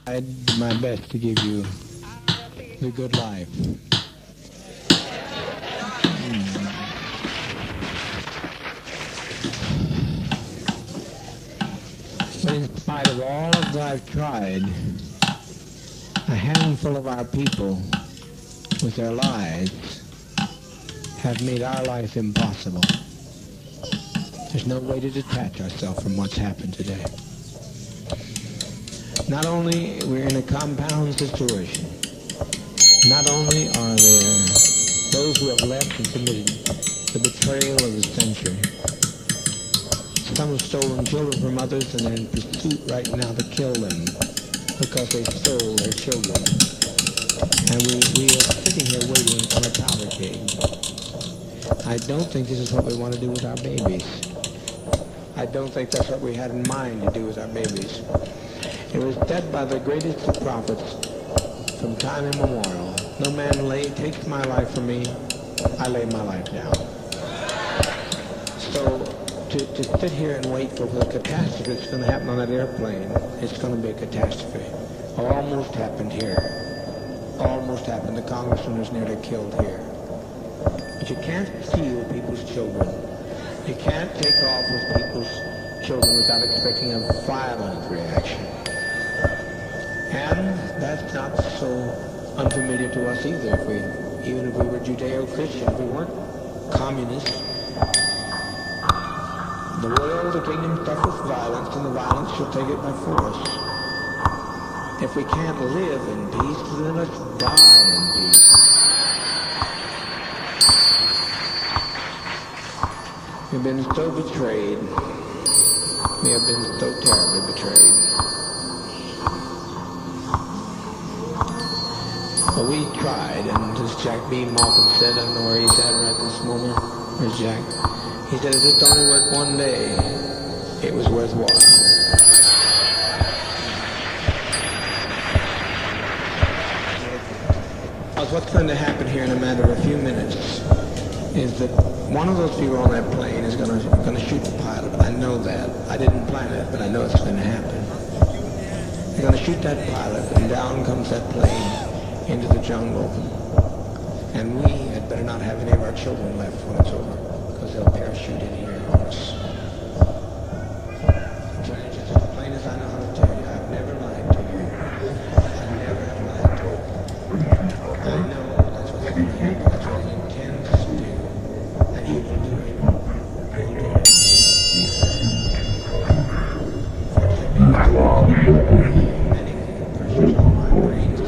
I did my best to give you the good life. But in spite of all that I've tried, a handful of our people with their lives have made our life impossible. There's no way to detach ourselves from what's happened today. Not only we're in a compound situation, not only are there those who have left and committed the betrayal of the century. Some have stolen children from others and they're in pursuit right now to kill them because they stole their children. And we are sitting here waiting on a powder keg. I don't think this is what we want to do with our babies. I don't think that's what we had in mind to do with our babies. It was said by the greatest of prophets from time immemorial, no man takes my life from me, I lay my life down. So to sit here and wait for the catastrophe that's going to happen on that airplane, it's going to be a catastrophe. Almost happened here. Almost happened. The congressman was nearly killed here. But you can't steal people's children. You can't take off with people's children without expecting a violent reaction. And that's not so unfamiliar to us either. Even if we were Judeo-Christian, if we weren't communists, the world, the kingdom suffers violence, and the violence shall take it by force. If we can't live in peace, then let's die in peace. We've been so betrayed. We have been so terribly betrayed. But we tried, and as Jack B. Malcolm said, I don't know where he's at right this moment. Where's Jack? He said, if it only worked one day, it was worthwhile. What's going to happen here in a matter of a few minutes is that one of those people on that plane is going to shoot the pilot. I know that. I didn't plan it, but I know it's going to happen. They're going to shoot that pilot, and down comes that plane into the jungle. And we had better not have any of our children left when it's over, because they'll parachute in here on us. I'm trying to just as plain as I know how to tell you, I've never lied to you. I never have lied to you. I know that's what's going to happen. That's what he intends to do. And he will do it. He will do it. Many pressures on my brain.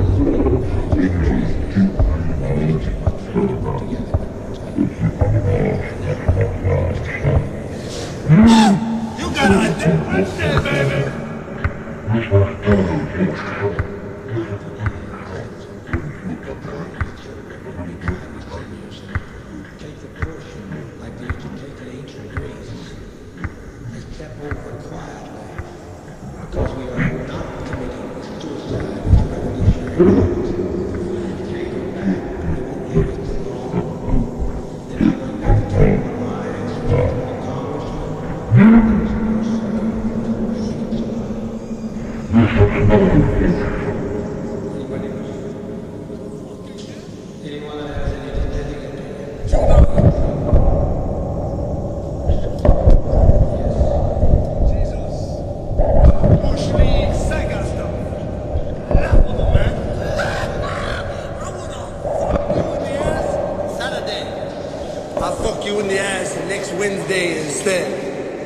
You got a difference there, baby. Take the portion like they used to take in ancient Greece and step over quietly, because we are not committing suicide as a revolutionary act. Take it back. We won't leave it too long. Then I'm going to have to take our lives to the congressman. Anyone that has any dissenting opinion? I'll fuck you in the ass next Wednesday instead.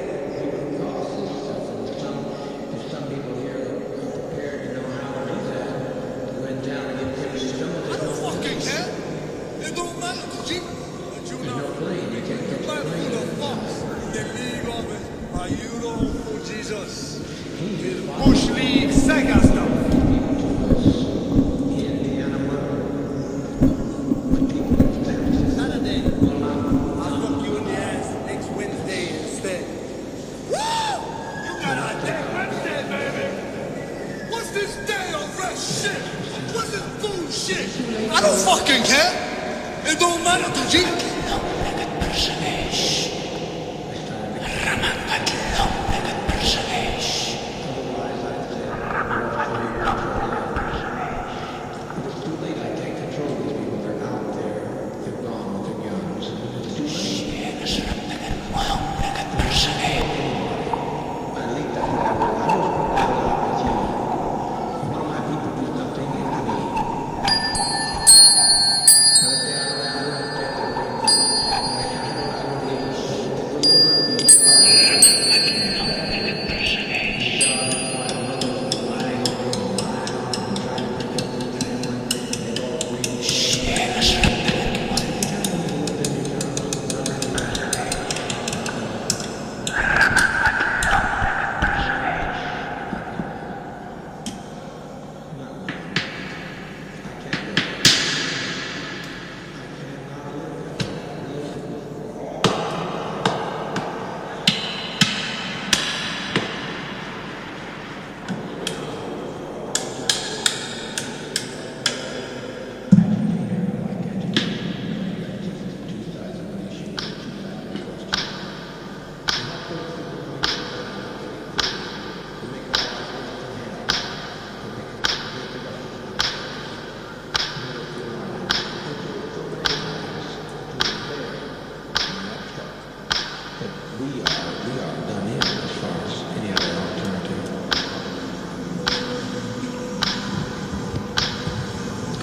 Some people here are prepared to know how to do that. To went down and get paid. Some of I them don't don't fucking care. It don't matter, G. But you There's know, no plane. You can't catch a man, plane. who the fuck in the league of it? Are you the hope for Jesus? With Bush League Sega stuff. Indiana murder. When people in San Francisco Saturday. will not I'll fuck you in the ass next Wednesday instead. Woo! You got a day Wednesday, baby. What's this day of rest shit? What's this bullshit? I don't fucking care. It don't matter to G.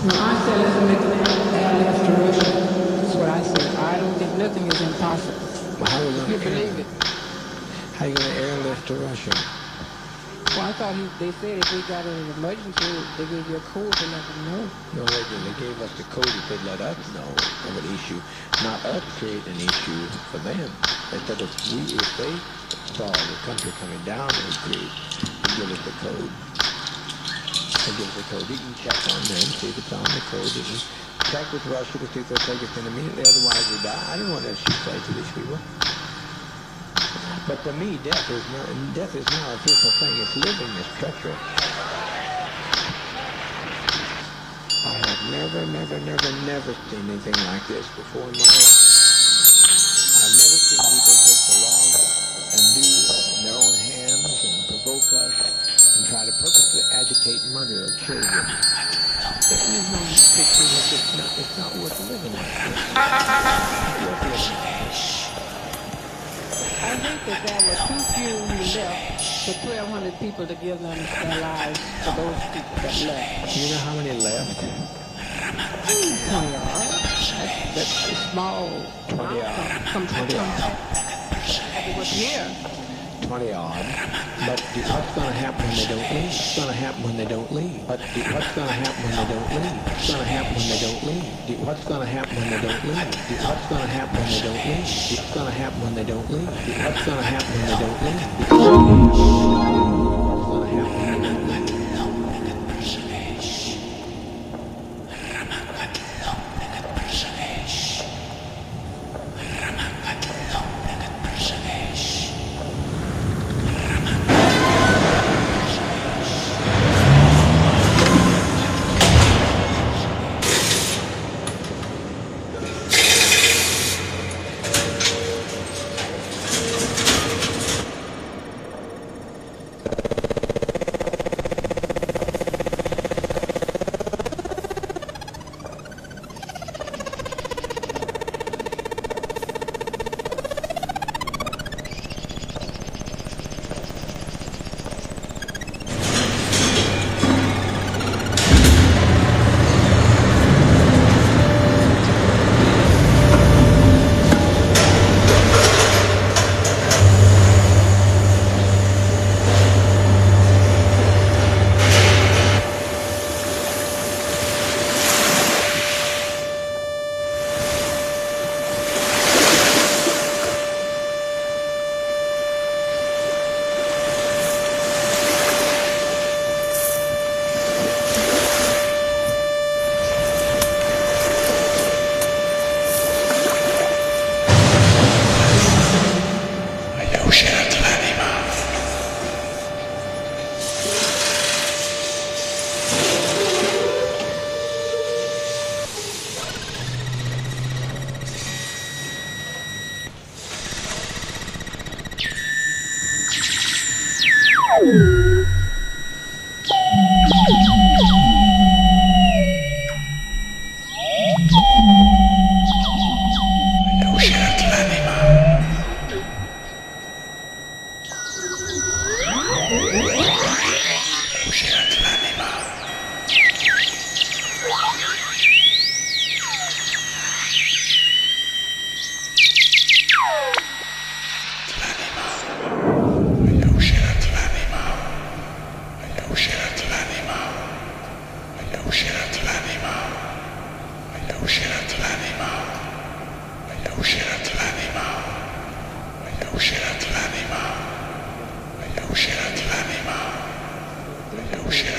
No, I said let's make an airlift to Russia. That's what I said. I don't think nothing is impossible. Well, how are we You going to believe it? How are you going to airlift to Russia? Well, I thought they said if we got in an emergency, they gave you a code to let them know. No, they didn't. They gave us the code if they'd let us know of an issue, not us create an issue for them. They said if they saw the country coming down the street, they give us the code. They give us the code. You can check on them, see if it's on the code. You can check with Russia to see if they'll take us in immediately, otherwise we die. I don't want to shoot say to these people. But to me, death is not a fearful thing. It's living is treacherous. I have never seen anything like this before in my life. I've never seen people take the law and do in their own hands and provoke us and try to purposely agitate murder of children. There's no fixing it. It's not worth living like this. It's not worth living like this. I think that there were too few who left for 1,200 people to give them their lives for those people that left. Do you know how many left? 20 odd. That's a small 20 odd. It was here. 20 odd. But what's going to happen when they don't leave? What's going to happen when they don't leave? What's going to happen when they don't leave? What's going to happen when they don't leave? What's going to happen when they don't leave? What's going to happen when they don't leave? What's going to happen when they don't leave? What's going to happen when they don't leave? What's going to happen when they don't leave? Shit.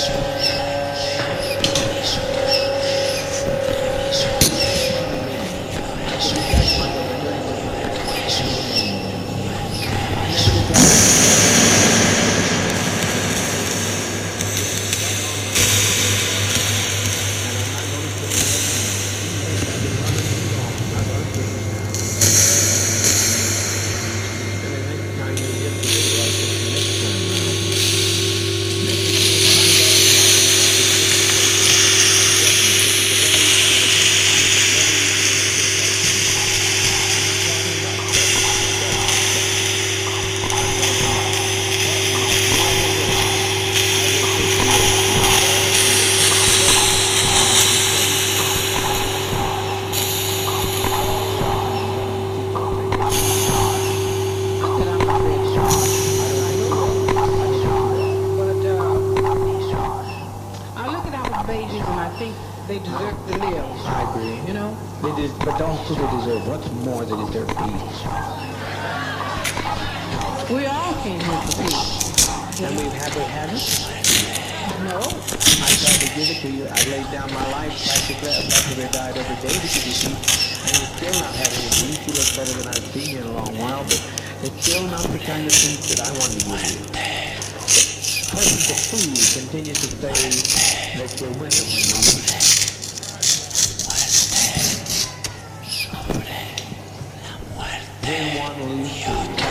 babies, and I think they deserve to live. I agree. You know? But also they deserve, what's more, they deserve peace. We all came here for peace. And we've had to have it. No. I tried to give it to you. I laid down my life practically died every day to give you peace. And you're still not having a peace. You look better than I've seen you in a long while, but it's still not the kind of peace that I want to give you. Persons of food continue to say that you're winning when you lose. Then one loses.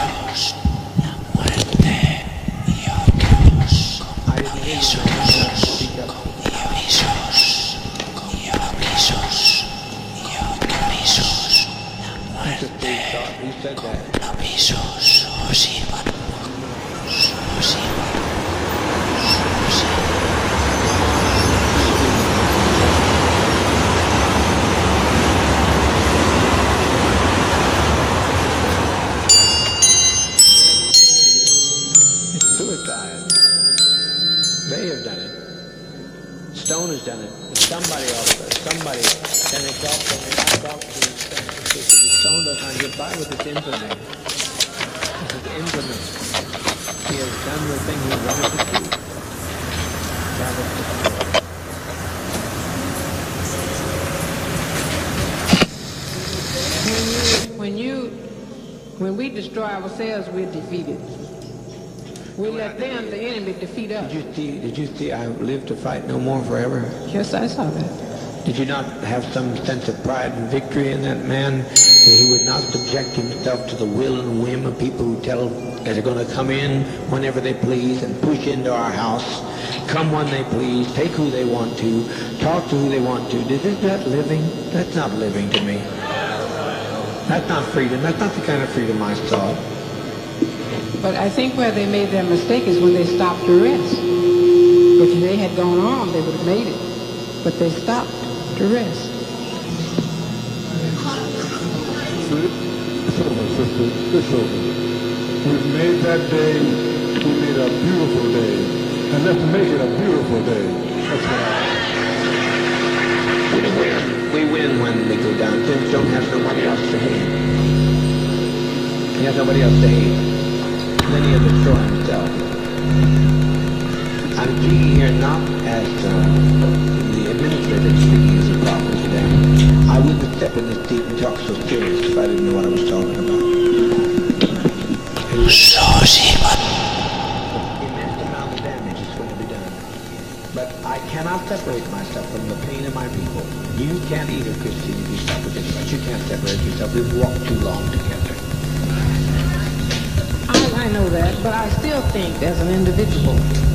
I didn't hear you, man. Speak up. That's a big thought. Who said that? They have done it. Stone has done it. Somebody else does. Somebody. And it's also, when I talk to Stone does not get by with its implement. This is implement. He has done the thing he wanted to do. Travis destroyed. When we destroy ourselves, we're defeated. We let them, the enemy, defeat us. Did you see I live to fight no more forever? Yes, I saw that. Did you not have some sense of pride and victory in that man? That he would not subject himself to the will and whim of people who tell that they're going to come in whenever they please and push into our house, come when they please, take who they want to, talk to who they want to. Is that living? That's not living to me. That's not freedom. That's not the kind of freedom I saw. But I think where they made their mistake is when they stopped to rest. If they had gone on, they would have made it. But they stopped to rest. Sister, we've made that day, we made a beautiful day. And let's make it a beautiful day. That's right. We win when we go down. Things don't have nobody else to hate. He has nobody else to hate. Then he'll destroy himself. I'm speaking here not as the administrator speaking as a prophet today. I wouldn't step in this deep and talk so serious if I didn't know what I was talking about. Immense amount of damage is going to be done. But I cannot separate myself from the pain of my people. You can't either, Christine, if you stop with this, but you can't separate yourself. We've walked too long together. I know that, but I still think as an individual.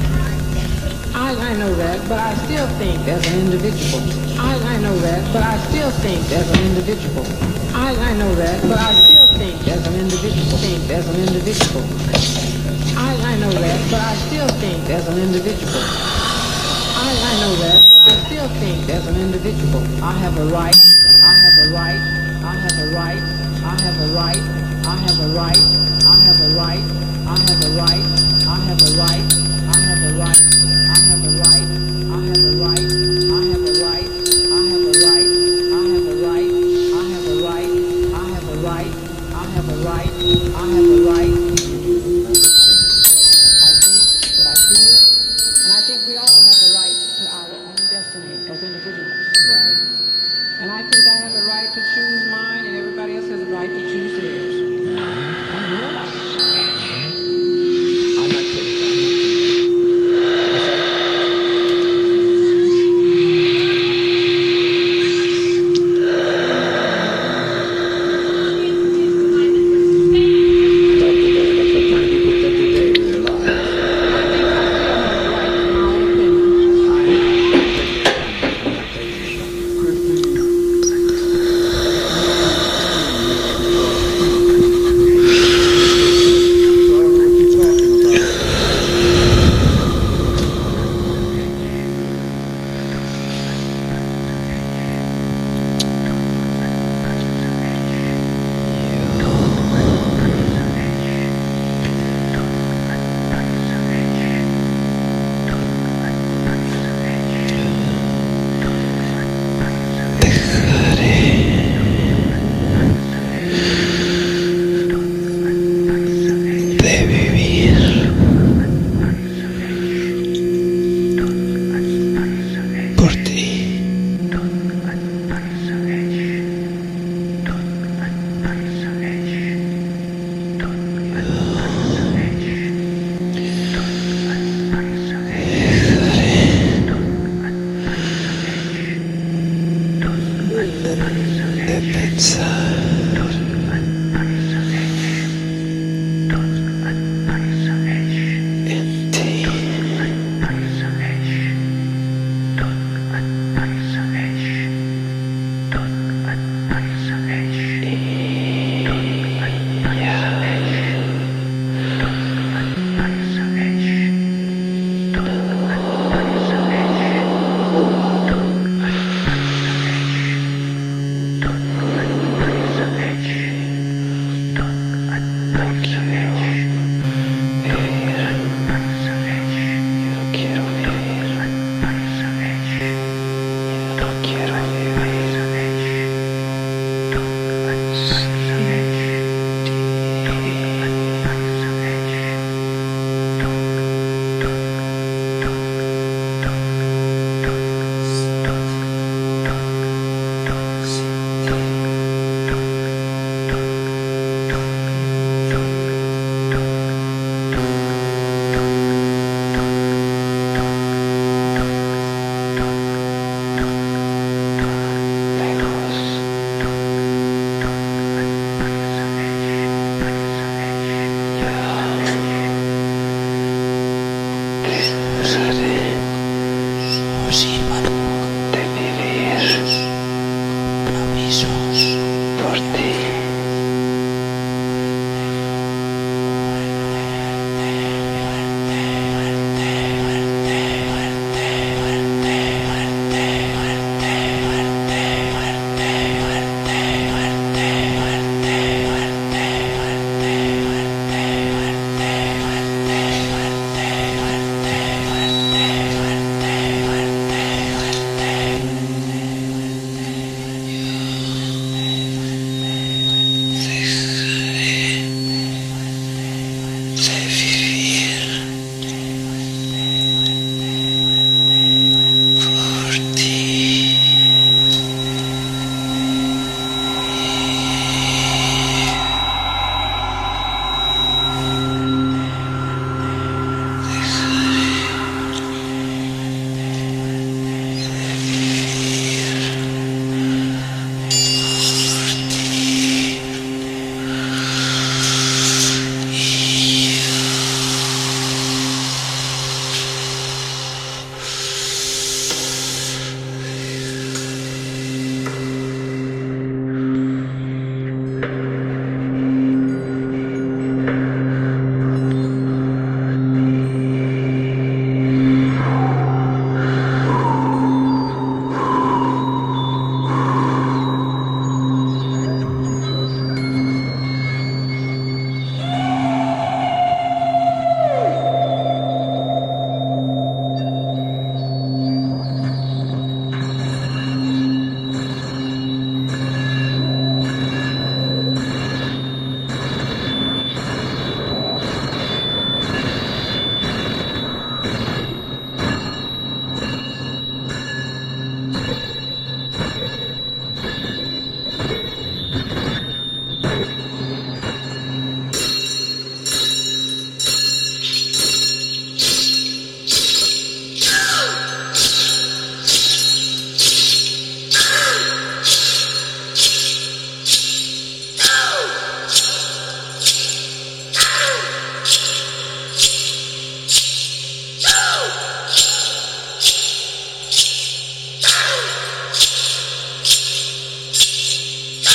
I know that, but I still think as an individual. I know that, but I still think as an individual. I know that, but I still think as an individual. Think as an individual. I know that, but I still think as an individual. I know that, but I still think as an individual. I have a right. I have a right. I have a right. I have a right. I have a right. I have a right. I have a right. I have a right. I have a right. I have a right. I have a right. I have a right. I have a right. I have a right. I have a right. I have a right. I have a right. I have a right. I think what I feel, and I think we all have a right. right. And I think I have a right to choose mine, and everybody else has a right to choose theirs. I'm not kidding. That's what kind of people think today with their lives. I think I still have a right to my own opinion. Christy,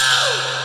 Woo!